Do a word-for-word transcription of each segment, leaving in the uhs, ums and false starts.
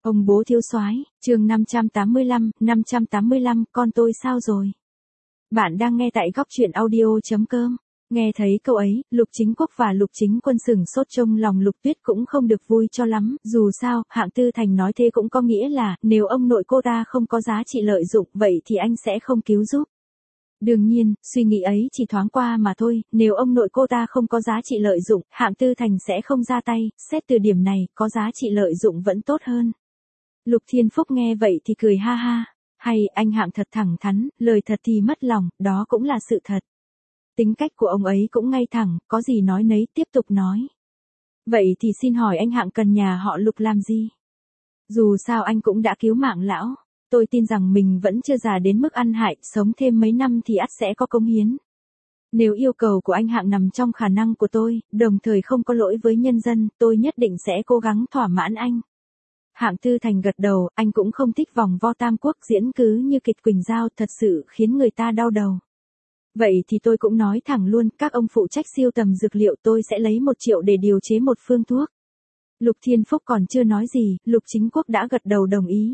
Ông bố thiếu soái, chương năm trăm tám mươi lăm, năm trăm tám mươi lăm, con tôi sao rồi? Bạn đang nghe tại góc truyện audio chấm com. Nghe thấy câu ấy, Lục Chính Quốc và Lục Chính Quân sửng sốt, trong lòng Lục Tuyết cũng không được vui cho lắm, dù sao, Hạng Tư Thành nói thế cũng có nghĩa là, nếu ông nội cô ta không có giá trị lợi dụng, vậy thì anh sẽ không cứu giúp. Đương nhiên, suy nghĩ ấy chỉ thoáng qua mà thôi, nếu ông nội cô ta không có giá trị lợi dụng, Hạng Tư Thành sẽ không ra tay, xét từ điểm này, có giá trị lợi dụng vẫn tốt hơn. Lục Thiên Phúc nghe vậy thì cười ha ha, hay, anh Hạng thật thẳng thắn, lời thật thì mất lòng, đó cũng là sự thật. Tính cách của ông ấy cũng ngay thẳng, có gì nói nấy, tiếp tục nói. Vậy thì xin hỏi anh Hạng cần nhà họ Lục làm gì? Dù sao anh cũng đã cứu mạng lão, tôi tin rằng mình vẫn chưa già đến mức ăn hại, sống thêm mấy năm thì ắt sẽ có cống hiến. Nếu yêu cầu của anh Hạng nằm trong khả năng của tôi, đồng thời không có lỗi với nhân dân, tôi nhất định sẽ cố gắng thỏa mãn anh. Hạng Tư Thành gật đầu, anh cũng không thích vòng vo tam quốc diễn cứ như kịch Quỳnh Giao, thật sự khiến người ta đau đầu. Vậy thì tôi cũng nói thẳng luôn, các ông phụ trách siêu tầm dược liệu, tôi sẽ lấy một triệu để điều chế một phương thuốc. Lục Thiên Phúc còn chưa nói gì, Lục Chính Quốc đã gật đầu đồng ý.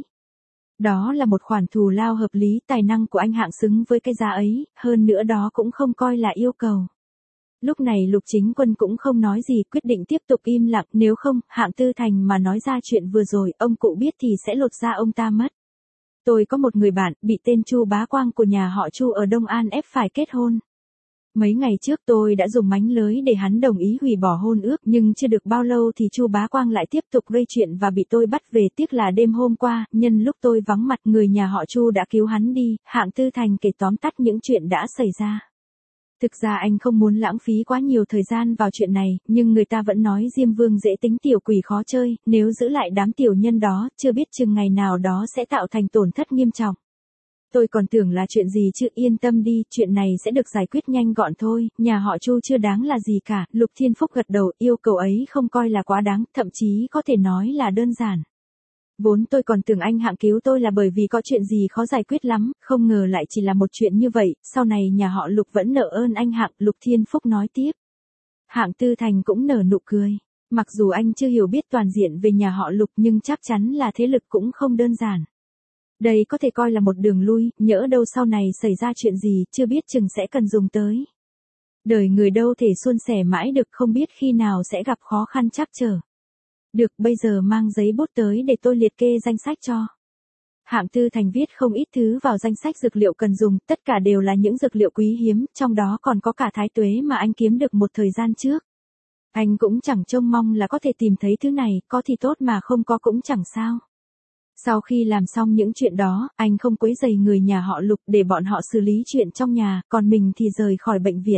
Đó là một khoản thù lao hợp lý, tài năng của anh Hạng xứng với cái giá ấy, hơn nữa đó cũng không coi là yêu cầu. Lúc này Lục Chính Quân cũng không nói gì, quyết định tiếp tục im lặng, nếu không, Hạng Tư Thành mà nói ra chuyện vừa rồi, ông cụ biết thì sẽ lột da ông ta mất. Tôi có một người bạn, bị tên Chu Bá Quang của nhà họ Chu ở Đông An ép phải kết hôn. Mấy ngày trước tôi đã dùng mánh lới để hắn đồng ý hủy bỏ hôn ước, nhưng chưa được bao lâu thì Chu Bá Quang lại tiếp tục gây chuyện và bị tôi bắt về, tiếc là đêm hôm qua, nhân lúc tôi vắng mặt, người nhà họ Chu đã cứu hắn đi. Hạng Tư Thành kể tóm tắt những chuyện đã xảy ra. Thực ra anh không muốn lãng phí quá nhiều thời gian vào chuyện này, nhưng người ta vẫn nói Diêm Vương dễ tính tiểu quỷ khó chơi, nếu giữ lại đám tiểu nhân đó, chưa biết chừng ngày nào đó sẽ tạo thành tổn thất nghiêm trọng. Tôi còn tưởng là chuyện gì chứ, yên tâm đi, chuyện này sẽ được giải quyết nhanh gọn thôi, nhà họ Chu chưa đáng là gì cả. Lục Thiên Phúc gật đầu, yêu cầu ấy không coi là quá đáng, thậm chí có thể nói là đơn giản. Vốn tôi còn tưởng anh Hạng cứu tôi là bởi vì có chuyện gì khó giải quyết lắm, không ngờ lại chỉ là một chuyện như vậy, sau này nhà họ Lục vẫn nợ ơn anh Hạng. Lục Thiên Phúc nói tiếp. Hạng Tư Thành cũng nở nụ cười, mặc dù anh chưa hiểu biết toàn diện về nhà họ Lục nhưng chắc chắn là thế lực cũng không đơn giản. Đây có thể coi là một đường lui, nhỡ đâu sau này xảy ra chuyện gì, chưa biết chừng sẽ cần dùng tới. Đời người đâu thể suôn sẻ mãi được, không biết khi nào sẽ gặp khó khăn trắc trở. Được, bây giờ mang giấy bút tới để tôi liệt kê danh sách cho. Hạng Tư Thành viết không ít thứ vào danh sách dược liệu cần dùng, tất cả đều là những dược liệu quý hiếm, trong đó còn có cả thái tuế mà anh kiếm được một thời gian trước. Anh cũng chẳng trông mong là có thể tìm thấy thứ này, có thì tốt mà không có cũng chẳng sao. Sau khi làm xong những chuyện đó, anh không quấy rầy người nhà họ Lục để bọn họ xử lý chuyện trong nhà, còn mình thì rời khỏi bệnh viện.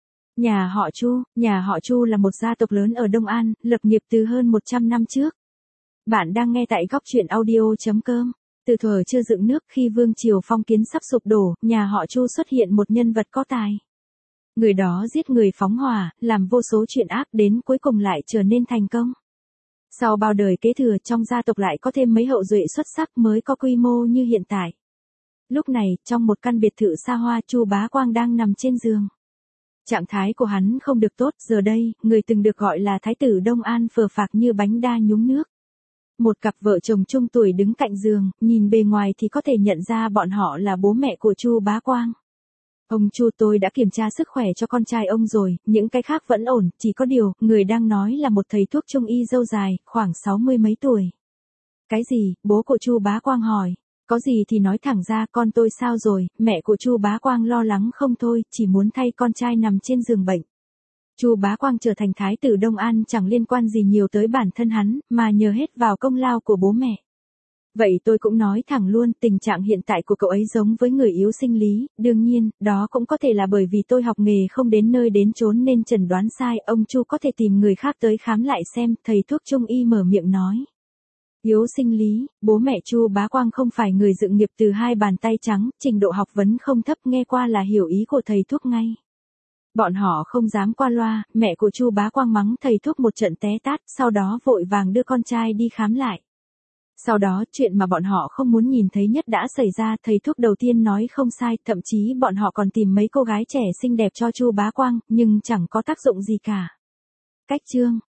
Nhà họ Chu, nhà họ Chu là một gia tộc lớn ở Đông An, lập nghiệp từ hơn một trăm năm trước. Bạn đang nghe tại góc truyện audio chấm com. Từ thuở chưa dựng nước, khi vương triều phong kiến sắp sụp đổ, nhà họ Chu xuất hiện một nhân vật có tài. Người đó giết người phóng hỏa, làm vô số chuyện ác, đến cuối cùng lại trở nên thành công. Sau bao đời kế thừa, trong gia tộc lại có thêm mấy hậu duệ xuất sắc mới có quy mô như hiện tại. Lúc này, trong một căn biệt thự xa hoa, Chu Bá Quang đang nằm trên giường. Trạng thái của hắn không được tốt, giờ đây, người từng được gọi là Thái tử Đông An phờ phạc như bánh đa nhúng nước. Một cặp vợ chồng trung tuổi đứng cạnh giường, nhìn bề ngoài thì có thể nhận ra bọn họ là bố mẹ của Chu Bá Quang. Ông Chu, tôi đã kiểm tra sức khỏe cho con trai ông rồi, những cái khác vẫn ổn, chỉ có điều, người đang nói là một thầy thuốc trung y râu dài, khoảng sáu mươi mấy tuổi. Cái gì? Bố của Chu Bá Quang hỏi. Có gì thì nói thẳng ra, con tôi sao rồi? Mẹ của Chu Bá Quang lo lắng không thôi, chỉ muốn thay con trai nằm trên giường bệnh. Chu Bá Quang trở thành thái tử Đông An chẳng liên quan gì nhiều tới bản thân hắn, mà nhờ hết vào công lao của bố mẹ. Vậy tôi cũng nói thẳng luôn, tình trạng hiện tại của cậu ấy giống với người yếu sinh lý, đương nhiên, đó cũng có thể là bởi vì tôi học nghề không đến nơi đến chốn nên chẩn đoán sai, ông Chu có thể tìm người khác tới khám lại xem, thầy thuốc trung y mở miệng nói. Yếu sinh lý, bố mẹ Chu Bá Quang không phải người dựng nghiệp từ hai bàn tay trắng, trình độ học vấn không thấp, nghe qua là hiểu ý của thầy thuốc ngay. Bọn họ không dám qua loa, mẹ của Chu Bá Quang mắng thầy thuốc một trận té tát, sau đó vội vàng đưa con trai đi khám lại. Sau đó, chuyện mà bọn họ không muốn nhìn thấy nhất đã xảy ra, thầy thuốc đầu tiên nói không sai, thậm chí bọn họ còn tìm mấy cô gái trẻ xinh đẹp cho Chu Bá Quang, nhưng chẳng có tác dụng gì cả. Cách chương